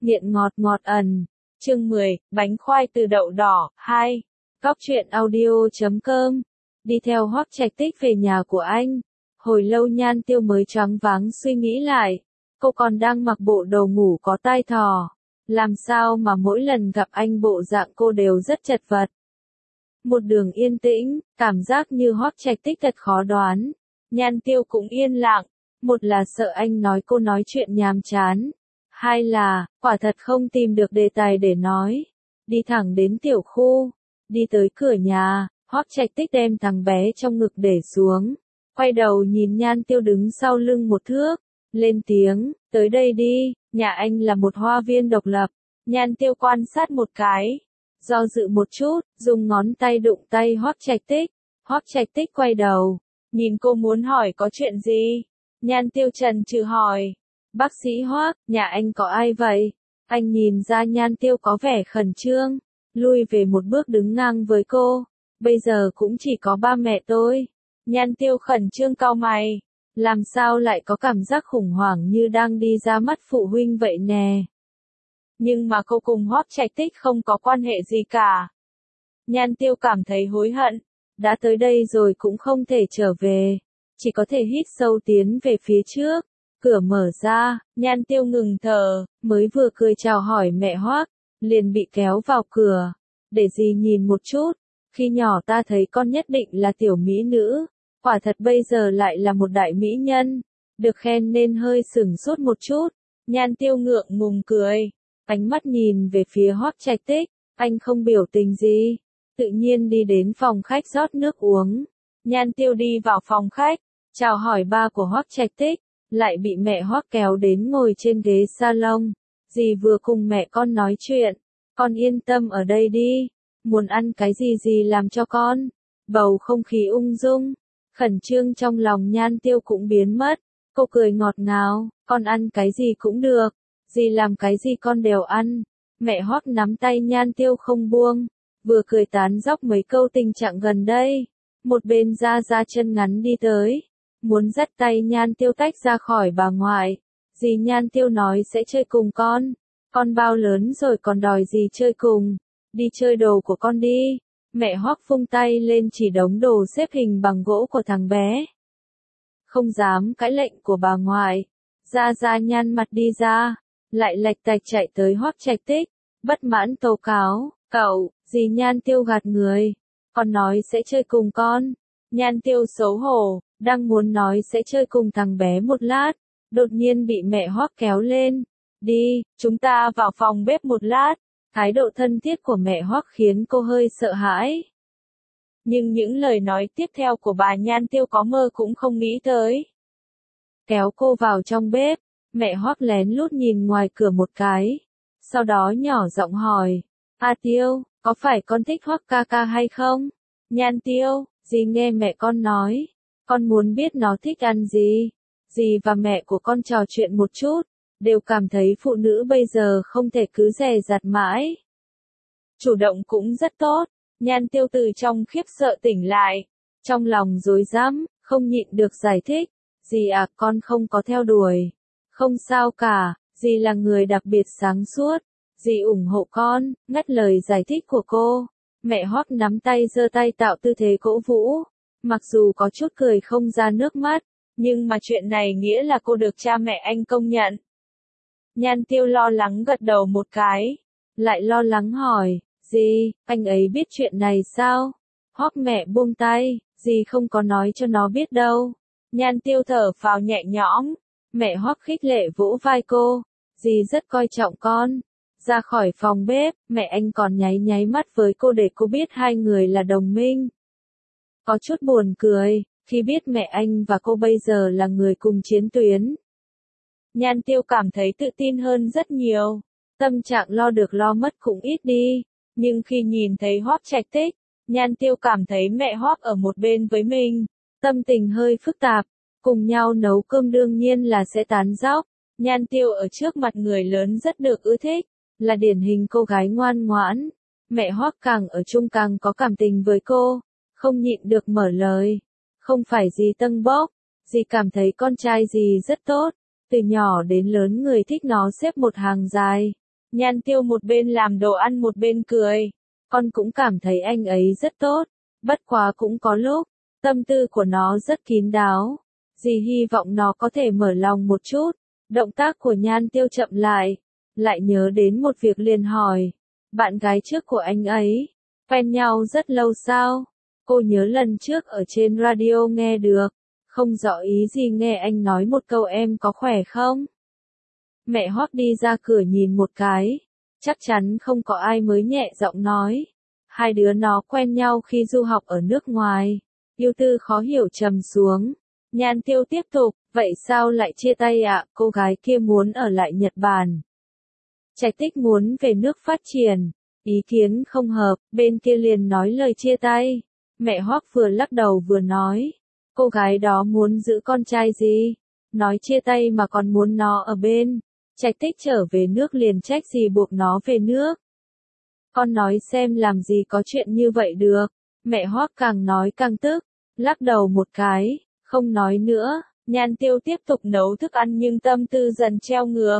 nghiện ngọt ngọt ẩn. Chương 10, bánh khoai từ đậu đỏ, 2. Góc truyện audio.com. Đi theo Hoắc Trạch Tích về nhà của anh. Hồi lâu Nhan Tiêu mới choáng váng suy nghĩ lại. Cô còn đang mặc bộ đồ ngủ có tai thỏ. Làm sao mà mỗi lần gặp anh bộ dạng cô đều rất chật vật. Một đường yên tĩnh, cảm giác như Hoắc Trạch Tích thật khó đoán. Nhan Tiêu cũng yên lặng. Một là sợ anh nói cô nói chuyện nhàm chán. Hai là, quả thật không tìm được đề tài để nói. Đi thẳng đến tiểu khu. Đi tới cửa nhà, Hoắc Trạch Tích đem thằng bé trong ngực để xuống. Quay đầu nhìn Nhan Tiêu đứng sau lưng một thước. Lên tiếng, tới đây đi, nhà anh là một hoa viên độc lập. Nhan Tiêu quan sát một cái. Do dự một chút, dùng ngón tay đụng tay Hoắc Trạch Tích. Hoắc Trạch Tích quay đầu. Nhìn cô muốn hỏi có chuyện gì? Nhan Tiêu chần chừ hỏi. Bác sĩ Hoắc, nhà anh có ai vậy? Anh nhìn ra Nhan Tiêu có vẻ khẩn trương, lui về một bước đứng ngang với cô. Bây giờ cũng chỉ có ba mẹ tôi. Nhan Tiêu khẩn trương cau mày. Làm sao lại có cảm giác khủng hoảng như đang đi ra mắt phụ huynh vậy nè? Nhưng mà cô cùng Hoắc Trạch Tích không có quan hệ gì cả. Nhan Tiêu cảm thấy hối hận. Đã tới đây rồi cũng không thể trở về. Chỉ có thể hít sâu tiến về phía trước. Cửa mở ra, Nhan Tiêu ngừng thở, mới vừa cười chào hỏi mẹ Hoắc, liền bị kéo vào cửa. Để dì nhìn một chút, khi nhỏ ta thấy con nhất định là tiểu mỹ nữ, quả thật bây giờ lại là một đại mỹ nhân. Được khen nên hơi sửng sốt một chút. Nhan Tiêu ngượng ngùng cười, ánh mắt nhìn về phía Hoắc Trạch Tích, anh không biểu tình gì, tự nhiên đi đến phòng khách rót nước uống. Nhan Tiêu đi vào phòng khách, chào hỏi ba của Hoắc Trạch Tích. Lại bị mẹ Hoắc kéo đến ngồi trên ghế salon. Dì vừa cùng mẹ con nói chuyện. Con yên tâm ở đây đi. Muốn ăn cái gì dì làm cho con. Bầu không khí ung dung. Khẩn trương trong lòng Nhan Tiêu cũng biến mất. Cô cười ngọt ngào. Con ăn cái gì cũng được. Dì làm cái gì con đều ăn. Mẹ Hoắc nắm tay Nhan Tiêu không buông. Vừa cười tán dóc mấy câu tình trạng gần đây. Một bên ra chân ngắn đi tới. Muốn dắt tay Nhan Tiêu tách ra khỏi bà ngoại. Dì Nhan Tiêu nói sẽ chơi cùng con. Con bao lớn rồi còn đòi dì chơi cùng. Đi chơi đồ của con đi. Mẹ Hoắc vung tay lên chỉ đống đồ xếp hình bằng gỗ của thằng bé. Không dám cãi lệnh của bà ngoại. Ra nhăn mặt đi ra. Lại lạch tạch chạy tới Hoắc Trạch Tích. Bất mãn tố cáo. Cậu, dì Nhan Tiêu gạt người. Con nói sẽ chơi cùng con. Nhan Tiêu xấu hổ. Đang muốn nói sẽ chơi cùng thằng bé một lát, đột nhiên bị mẹ Hoắc kéo lên. Đi, chúng ta vào phòng bếp một lát. Thái độ thân thiết của mẹ Hoắc khiến cô hơi sợ hãi. Nhưng những lời nói tiếp theo của bà Nhan Tiêu có mơ cũng không nghĩ tới. Kéo cô vào trong bếp, mẹ Hoắc lén lút nhìn ngoài cửa một cái. Sau đó nhỏ giọng hỏi, A Tiêu, có phải con thích Hoắc ca ca hay không? Nhan Tiêu, dì nghe mẹ con nói. Con muốn biết nó thích ăn gì. Dì và mẹ của con trò chuyện một chút, đều cảm thấy phụ nữ bây giờ không thể cứ dè dặt mãi. Chủ động cũng rất tốt. Nhan Tiêu từ trong khiếp sợ tỉnh lại. Trong lòng rối rắm, không nhịn được giải thích. Dì à, con không có theo đuổi. Không sao cả, dì là người đặc biệt sáng suốt. Dì ủng hộ con, ngắt lời giải thích của cô. Mẹ Hoắc nắm tay giơ tay tạo tư thế cổ vũ. Mặc dù có chút cười không ra nước mắt, nhưng mà chuyện này nghĩa là cô được cha mẹ anh công nhận. Nhan Tiêu lo lắng gật đầu một cái, lại lo lắng hỏi, dì, anh ấy biết chuyện này sao? Hoắc mẹ buông tay, dì không có nói cho nó biết đâu. Nhan Tiêu thở phào nhẹ nhõm, mẹ Hoắc khích lệ vỗ vai cô, dì rất coi trọng con. Ra khỏi phòng bếp, mẹ anh còn nháy mắt với cô để cô biết hai người là đồng minh. Có chút buồn cười, khi biết mẹ anh và cô bây giờ là người cùng chiến tuyến. Nhan Tiêu cảm thấy tự tin hơn rất nhiều, tâm trạng lo được lo mất cũng ít đi, nhưng khi nhìn thấy Hoắc Trạch Tích, Nhan Tiêu cảm thấy mẹ Hoắc ở một bên với mình, tâm tình hơi phức tạp, cùng nhau nấu cơm đương nhiên là sẽ tán dóc. Nhan Tiêu ở trước mặt người lớn rất được ưa thích, là điển hình cô gái ngoan ngoãn, mẹ Hoắc càng ở chung càng có cảm tình với cô. Không nhịn được mở lời. Không phải dì tâng bốc, dì cảm thấy con trai dì rất tốt. Từ nhỏ đến lớn người thích nó xếp một hàng dài. Nhan Tiêu một bên làm đồ ăn một bên cười. Con cũng cảm thấy anh ấy rất tốt. Bất quá cũng có lúc, tâm tư của nó rất kín đáo. Dì hy vọng nó có thể mở lòng một chút. Động tác của Nhan Tiêu chậm lại nhớ đến một việc liền hỏi. Bạn gái trước của anh ấy, quen nhau rất lâu sao? Cô nhớ lần trước ở trên radio nghe được, không rõ ý gì nghe anh nói một câu em có khỏe không? Mẹ Hoắc đi ra cửa nhìn một cái, chắc chắn không có ai mới nhẹ giọng nói. Hai đứa nó quen nhau khi du học ở nước ngoài. Yêu Tư khó hiểu trầm xuống. Nhan Tiêu tiếp tục, vậy sao lại chia tay ạ? Cô gái kia muốn ở lại Nhật Bản. Trạch Tích muốn về nước phát triển. Ý kiến không hợp, bên kia liền nói lời chia tay. Mẹ Hoắc vừa lắc đầu vừa nói. Cô gái đó muốn giữ con trai gì? Nói chia tay mà còn muốn nó ở bên. Trạch Tích trở về nước liền trách gì buộc nó về nước. Con nói xem làm gì có chuyện như vậy được. Mẹ Hoắc càng nói càng tức. Lắc đầu một cái, không nói nữa. Nhan Tiêu tiếp tục nấu thức ăn nhưng tâm tư dần treo ngược.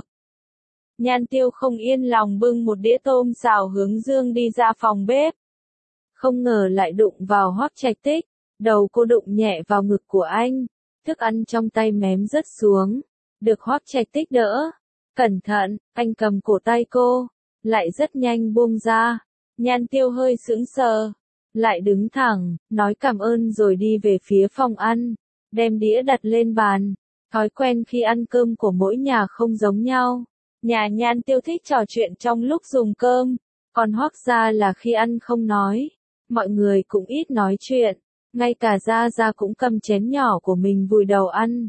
Nhan Tiêu không yên lòng bưng một đĩa tôm xào hướng dương đi ra phòng bếp. Không ngờ lại đụng vào Hoắc Trạch Tích. Đầu cô đụng nhẹ vào ngực của anh. Thức ăn trong tay mém rớt xuống. Được Hoắc Trạch Tích đỡ. Cẩn thận, anh cầm cổ tay cô. Lại rất nhanh buông ra. Nhan Tiêu hơi sững sờ. Lại đứng thẳng, nói cảm ơn rồi đi về phía phòng ăn. Đem đĩa đặt lên bàn. Thói quen khi ăn cơm của mỗi nhà không giống nhau. Nhà Nhan Tiêu thích trò chuyện trong lúc dùng cơm. Còn Hoắc gia là khi ăn không nói. Mọi người cũng ít nói chuyện. Ngay cả Gia Gia cũng cầm chén nhỏ của mình vùi đầu ăn.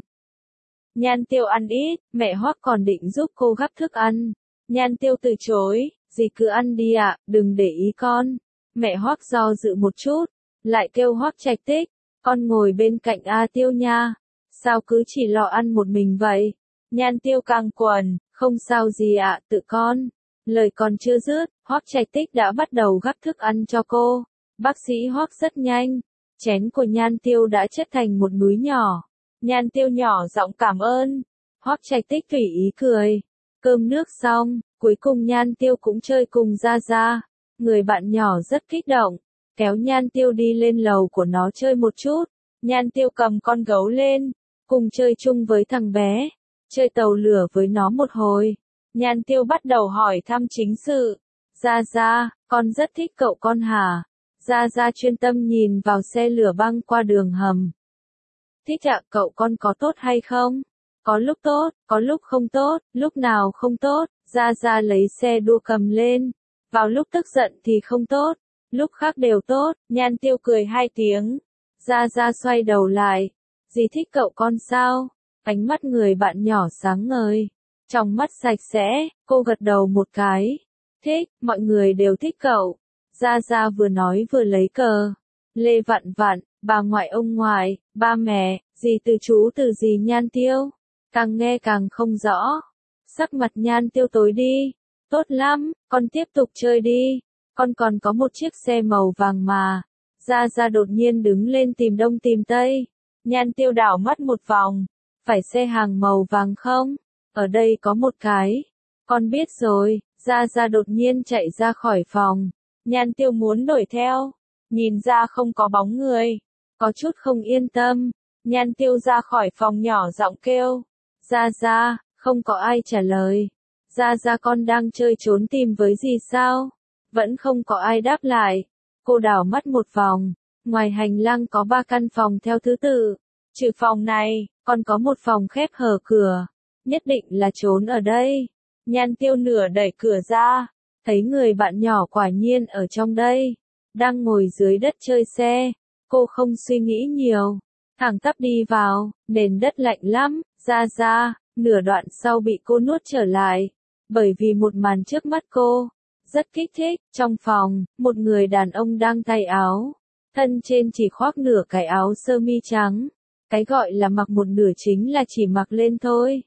Nhan Tiêu ăn ít, mẹ Hoắc còn định giúp cô gắp thức ăn. Nhan Tiêu từ chối, dì cứ ăn đi ạ, đừng để ý con. Mẹ Hoắc do dự một chút, lại kêu Hoắc Trạch Tích, con ngồi bên cạnh A Tiêu nha. Sao cứ chỉ lo ăn một mình vậy? Nhan Tiêu căng quần, không sao gì ạ, tự con. Lời còn chưa dứt, Hoắc Trạch Tích đã bắt đầu gắp thức ăn cho cô. Bác sĩ Hoắc rất nhanh, chén của Nhan Tiêu đã chất thành một núi nhỏ. Nhan Tiêu nhỏ giọng cảm ơn. Hoắc Trạch Tích tùy ý cười. Cơm nước xong, cuối cùng Nhan Tiêu cũng chơi cùng Gia Gia. Người bạn nhỏ rất kích động, kéo Nhan Tiêu đi lên lầu của nó chơi một chút. Nhan Tiêu cầm con gấu lên, cùng chơi chung với thằng bé. Chơi tàu lửa với nó một hồi. Nhan Tiêu bắt đầu hỏi thăm chính sự. Gia Gia, con rất thích cậu con hả? Gia Gia chuyên tâm nhìn vào xe lửa băng qua đường hầm. Thích ạ, cậu con có tốt hay không? Có lúc tốt, có lúc không tốt, lúc nào không tốt, Gia Gia lấy xe đua cầm lên. Vào lúc tức giận thì không tốt, lúc khác đều tốt. Nhan Tiêu cười hai tiếng. Gia Gia xoay đầu lại. Dì thích cậu con sao? Ánh mắt người bạn nhỏ sáng ngời. Trong mắt sạch sẽ, cô gật đầu một cái. Thích, mọi người đều thích cậu. Gia Gia vừa nói vừa lấy cờ. Lê vặn vặn, bà ngoại ông ngoại, ba mẹ, dì từ chú từ dì Nhan Tiêu. Càng nghe càng không rõ. Sắc mặt Nhan Tiêu tối đi. Tốt lắm, con tiếp tục chơi đi. Con còn có một chiếc xe màu vàng mà. Gia Gia đột nhiên đứng lên tìm đông tìm tây. Nhan Tiêu đảo mắt một vòng. Phải xe hàng màu vàng không? Ở đây có một cái. Con biết rồi. Gia Gia đột nhiên chạy ra khỏi phòng. Nhan Tiêu muốn đuổi theo. Nhìn ra không có bóng người. Có chút không yên tâm. Nhan Tiêu ra khỏi phòng nhỏ giọng kêu. Gia Gia, không có ai trả lời. Gia Gia con đang chơi trốn tìm với gì sao? Vẫn không có ai đáp lại. Cô đảo mắt một vòng. Ngoài hành lang có 3 căn phòng theo thứ tự. Trừ phòng này, còn có một phòng khép hờ cửa. Nhất định là trốn ở đây. Nhan Tiêu nửa đẩy cửa ra. Thấy người bạn nhỏ quả nhiên ở trong đây. Đang ngồi dưới đất chơi xe. Cô không suy nghĩ nhiều. Thẳng tắp đi vào, nền đất lạnh lắm. Gia Gia, nửa đoạn sau bị cô nuốt trở lại. Bởi vì một màn trước mắt cô. Rất kích thích, trong phòng, một người đàn ông đang thay áo. Thân trên chỉ khoác nửa cái áo sơ mi trắng. Cái gọi là mặc một nửa chính là chỉ mặc lên thôi.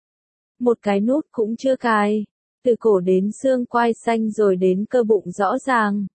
Một cái nút cũng chưa cài. Từ cổ đến xương quai xanh rồi đến cơ bụng rõ ràng.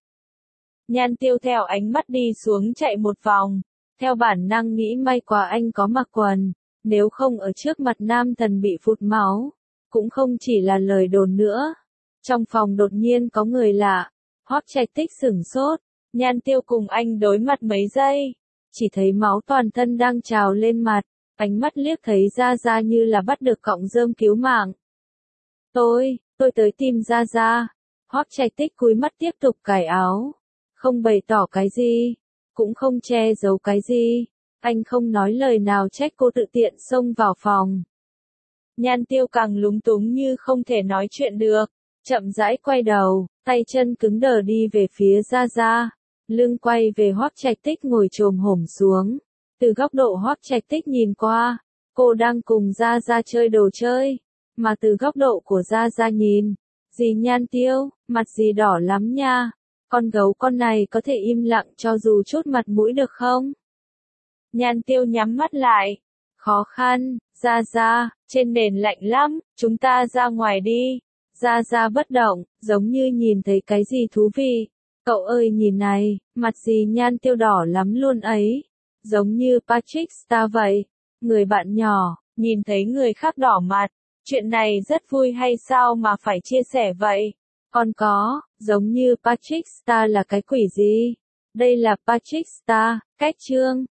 Nhan Tiêu theo ánh mắt đi xuống chạy một vòng. Theo bản năng nghĩ may quá anh có mặc quần. Nếu không ở trước mặt nam thần bị phụt máu. Cũng không chỉ là lời đồn nữa. Trong phòng đột nhiên có người lạ. Hoắc Trạch Tích sửng sốt. Nhan Tiêu cùng anh đối mặt mấy giây. Chỉ thấy máu toàn thân đang trào lên mặt. Ánh mắt liếc thấy Gia Gia như là bắt được cọng rơm cứu mạng. Tôi tới tìm Gia Gia. Hoắc Trạch Tích cúi mắt tiếp tục cài áo. Không bày tỏ cái gì. Cũng không che giấu cái gì. Anh không nói lời nào trách cô tự tiện xông vào phòng. Nhan Tiêu càng lúng túng như không thể nói chuyện được. Chậm rãi quay đầu, tay chân cứng đờ đi về phía Gia Gia. Lưng quay về Hoắc Trạch Tích ngồi chồm hổm xuống. Từ góc độ Hoắc Trạch Tích nhìn qua, cô đang cùng Gia Gia chơi đồ chơi. Mà từ góc độ của Gia Gia nhìn, dì Nhan Tiêu, mặt dì đỏ lắm nha. Con gấu con này có thể im lặng cho dù chút mặt mũi được không? Nhan Tiêu nhắm mắt lại. Khó khăn, Gia Gia, trên nền lạnh lắm, chúng ta ra ngoài đi. Gia Gia bất động, giống như nhìn thấy cái gì thú vị. Cậu ơi nhìn này, mặt dì Nhan Tiêu đỏ lắm luôn ấy. Giống như Patrick Star vậy. Người bạn nhỏ, nhìn thấy người khác đỏ mặt. Chuyện này rất vui hay sao mà phải chia sẻ vậy? Còn có, giống như Patrick Star là cái quỷ gì? Đây là Patrick Star, cách chương.